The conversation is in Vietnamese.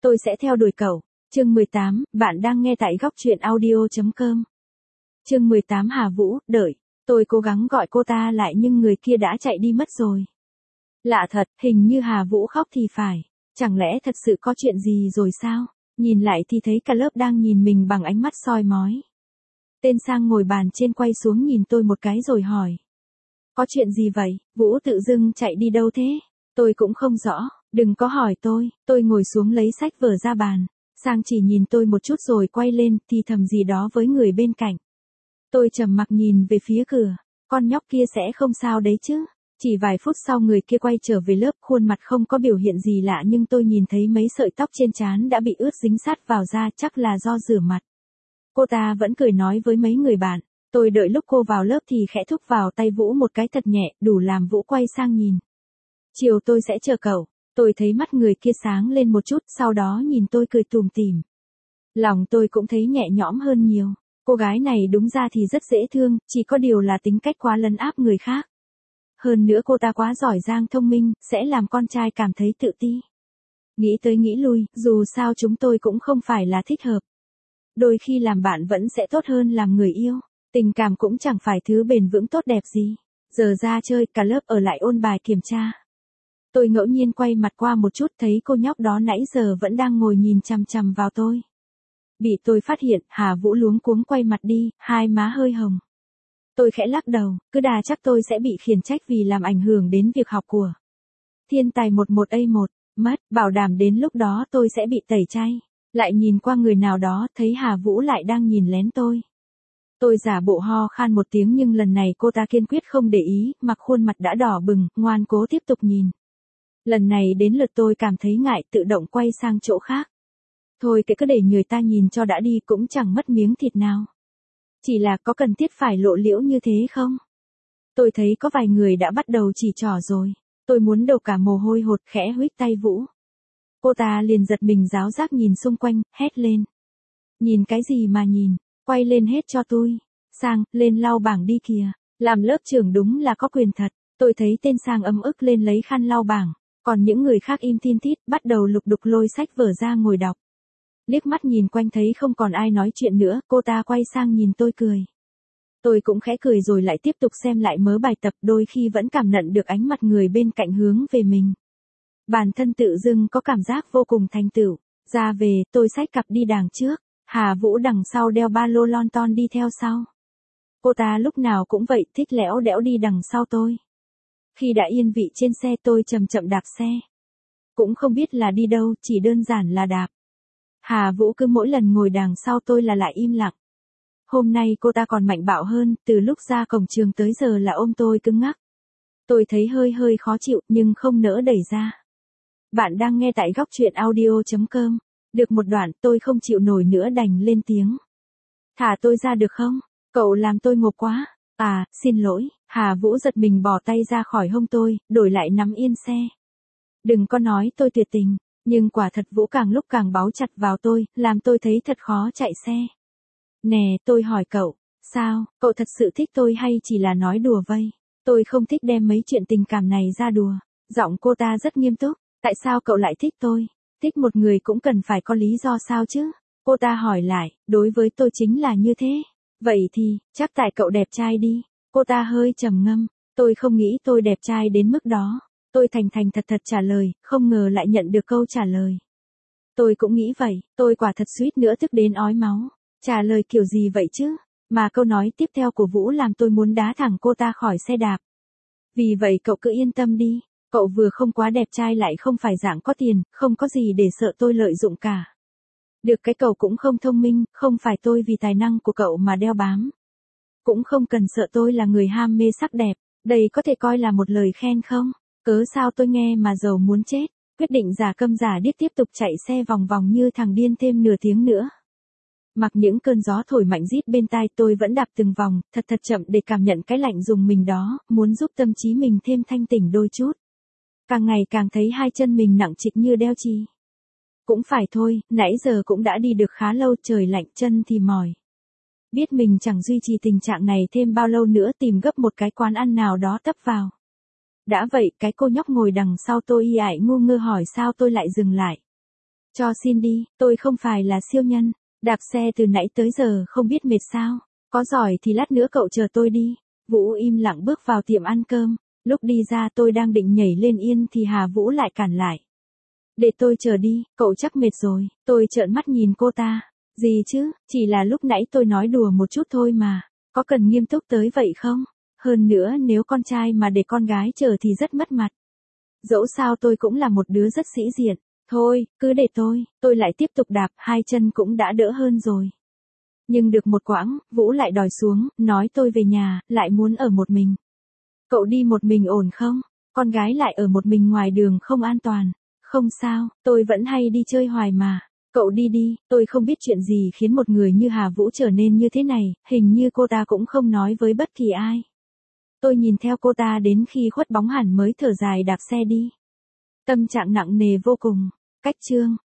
Tôi sẽ theo đuổi cậu. Chương 18, bạn đang nghe tại góc truyện audio.com. Chương 18 Hà Vũ, đợi. Tôi cố gắng gọi cô ta lại nhưng người kia đã chạy đi mất rồi. Lạ thật, hình như Hà Vũ khóc thì phải. Chẳng lẽ thật sự có chuyện gì rồi sao? Nhìn lại thì thấy cả lớp đang nhìn mình bằng ánh mắt soi mói. Tên Sang ngồi bàn trên quay xuống nhìn tôi một cái rồi hỏi. Có chuyện gì vậy? Vũ tự dưng chạy đi đâu thế? Tôi cũng không rõ, đừng có hỏi tôi ngồi xuống lấy sách vở ra bàn. Sang chỉ nhìn tôi một chút rồi quay lên thì thầm gì đó với người bên cạnh. Tôi trầm mặc nhìn về phía cửa, con nhóc kia sẽ không sao đấy chứ. Chỉ vài phút sau người kia quay trở về lớp, khuôn mặt không có biểu hiện gì lạ nhưng tôi nhìn thấy mấy sợi tóc trên trán đã bị ướt dính sát vào da, chắc là do rửa mặt. Cô ta vẫn cười nói với mấy người bạn. Tôi đợi lúc cô vào lớp thì khẽ thúc vào tay Vũ một cái thật nhẹ, đủ làm Vũ quay sang nhìn. Chiều tôi sẽ chờ cậu. Tôi thấy mắt người kia sáng lên một chút, sau đó nhìn tôi cười tủm tỉm. Lòng tôi cũng thấy nhẹ nhõm hơn nhiều. Cô gái này đúng ra thì rất dễ thương, chỉ có điều là tính cách quá lấn áp người khác. Hơn nữa cô ta quá giỏi giang thông minh, sẽ làm con trai cảm thấy tự ti. Nghĩ tới nghĩ lui, dù sao chúng tôi cũng không phải là thích hợp. Đôi khi làm bạn vẫn sẽ tốt hơn làm người yêu. Tình cảm cũng chẳng phải thứ bền vững tốt đẹp gì. Giờ ra chơi, cả lớp ở lại ôn bài kiểm tra. Tôi ngẫu nhiên quay mặt qua một chút thấy cô nhóc đó nãy giờ vẫn đang ngồi nhìn chằm chằm vào tôi. Bị tôi phát hiện, Hà Vũ luống cuống quay mặt đi, hai má hơi hồng. Tôi khẽ lắc đầu, cứ đà chắc tôi sẽ bị khiển trách vì làm ảnh hưởng đến việc học của thiên tài 11A1, mất, bảo đảm đến lúc đó tôi sẽ bị tẩy chay. Lại nhìn qua người nào đó, thấy Hà Vũ lại đang nhìn lén tôi. Tôi giả bộ ho khan một tiếng nhưng lần này cô ta kiên quyết không để ý, mặc khuôn mặt đã đỏ bừng, ngoan cố tiếp tục nhìn. Lần này đến lượt tôi cảm thấy ngại, tự động quay sang chỗ khác. Thôi kệ, cứ để người ta nhìn cho đã đi, cũng chẳng mất miếng thịt nào. Chỉ là có cần thiết phải lộ liễu như thế không? Tôi thấy có vài người đã bắt đầu chỉ trỏ rồi. Tôi muốn đổ cả mồ hôi hột, khẽ huých tay Vũ. Cô ta liền giật mình giáo giác nhìn xung quanh, hét lên. Nhìn cái gì mà nhìn, quay lên hết cho tôi. Sang, lên lau bảng đi kìa. Làm lớp trưởng đúng là có quyền thật. Tôi thấy tên Sang ấm ức lên lấy khăn lau bảng. Còn những người khác im tin tít, bắt đầu lục đục lôi sách vở ra ngồi đọc. Liếc mắt nhìn quanh thấy không còn ai nói chuyện nữa, cô ta quay sang nhìn tôi cười. Tôi cũng khẽ cười rồi lại tiếp tục xem lại mớ bài tập, đôi khi vẫn cảm nhận được ánh mặt người bên cạnh hướng về mình. Bản thân tự dưng có cảm giác vô cùng thành tựu. Ra về, tôi xách cặp đi đằng trước, Hà Vũ đằng sau đeo ba lô lon ton đi theo sau. Cô ta lúc nào cũng vậy, thích lẽo đẽo đi đằng sau tôi. Khi đã yên vị trên xe tôi chậm chậm đạp xe. Cũng không biết là đi đâu, chỉ đơn giản là đạp. Hà Vũ cứ mỗi lần ngồi đằng sau tôi là lại im lặng. Hôm nay cô ta còn mạnh bạo hơn, từ lúc ra cổng trường tới giờ là ôm tôi cứng ngắc. Tôi thấy hơi khó chịu nhưng không nỡ đẩy ra. Bạn đang nghe tại góc truyện audio.com. Được một đoạn tôi không chịu nổi nữa đành lên tiếng. Thả tôi ra được không? Cậu làm tôi ngộp quá. À, xin lỗi. Hà Vũ giật mình bỏ tay ra khỏi hông tôi, đổi lại nắm yên xe. Đừng có nói tôi tuyệt tình. Nhưng quả thật Vũ càng lúc càng báu chặt vào tôi, làm tôi thấy thật khó chạy xe. Nè, tôi hỏi cậu, sao, cậu thật sự thích tôi hay chỉ là nói đùa vây? Tôi không thích đem mấy chuyện tình cảm này ra đùa. Giọng cô ta rất nghiêm túc, tại sao cậu lại thích tôi? Thích một người cũng cần phải có lý do sao chứ? Cô ta hỏi lại, đối với tôi chính là như thế. Vậy thì, chắc tại cậu đẹp trai đi. Cô ta hơi trầm ngâm, tôi không nghĩ tôi đẹp trai đến mức đó. Tôi thành thật trả lời, không ngờ lại nhận được câu trả lời. Tôi cũng nghĩ vậy, tôi quả thật suýt nữa tức đến ói máu. Trả lời kiểu gì vậy chứ? Mà câu nói tiếp theo của Vũ làm tôi muốn đá thẳng cô ta khỏi xe đạp. Vì vậy cậu cứ yên tâm đi, cậu vừa không quá đẹp trai lại không phải dạng có tiền, không có gì để sợ tôi lợi dụng cả. Được cái cậu cũng không thông minh, không phải tôi vì tài năng của cậu mà đeo bám. Cũng không cần sợ tôi là người ham mê sắc đẹp, đây có thể coi là một lời khen không? Cớ sao tôi nghe mà giàu muốn chết, quyết định giả câm giả điếc tiếp tục chạy xe vòng vòng như thằng điên thêm nửa tiếng nữa. Mặc những cơn gió thổi mạnh rít bên tai tôi vẫn đạp từng vòng, thật chậm để cảm nhận cái lạnh rùng mình đó, muốn giúp tâm trí mình thêm thanh tỉnh đôi chút. Càng ngày càng thấy hai chân mình nặng trịch như đeo chì. Cũng phải thôi, nãy giờ cũng đã đi được khá lâu, trời lạnh chân thì mỏi. Biết mình chẳng duy trì tình trạng này thêm bao lâu nữa, tìm gấp một cái quán ăn nào đó tấp vào. Đã vậy, cái cô nhóc ngồi đằng sau tôi y ải ngu ngơ hỏi sao tôi lại dừng lại. Cho xin đi, tôi không phải là siêu nhân. Đạp xe từ nãy tới giờ không biết mệt sao. Có giỏi thì lát nữa cậu chờ tôi đi. Vũ im lặng bước vào tiệm ăn cơm. Lúc đi ra tôi đang định nhảy lên yên thì Hà Vũ lại cản lại. Để tôi chờ đi, cậu chắc mệt rồi. Tôi trợn mắt nhìn cô ta. Gì chứ, chỉ là lúc nãy tôi nói đùa một chút thôi mà. Có cần nghiêm túc tới vậy không? Hơn nữa nếu con trai mà để con gái chờ thì rất mất mặt. Dẫu sao tôi cũng là một đứa rất sĩ diện. Thôi, cứ để tôi lại tiếp tục đạp, hai chân cũng đã đỡ hơn rồi. Nhưng được một quãng, Vũ lại đòi xuống, nói tôi về nhà, lại muốn ở một mình. Cậu đi một mình ổn không? Con gái lại ở một mình ngoài đường không an toàn. Không sao, tôi vẫn hay đi chơi hoài mà. Cậu đi đi, tôi không biết chuyện gì khiến một người như Hà Vũ trở nên như thế này, hình như cô ta cũng không nói với bất kỳ ai. Tôi nhìn theo cô ta đến khi khuất bóng hẳn mới thở dài đạp xe đi. Tâm trạng nặng nề vô cùng. Cách chương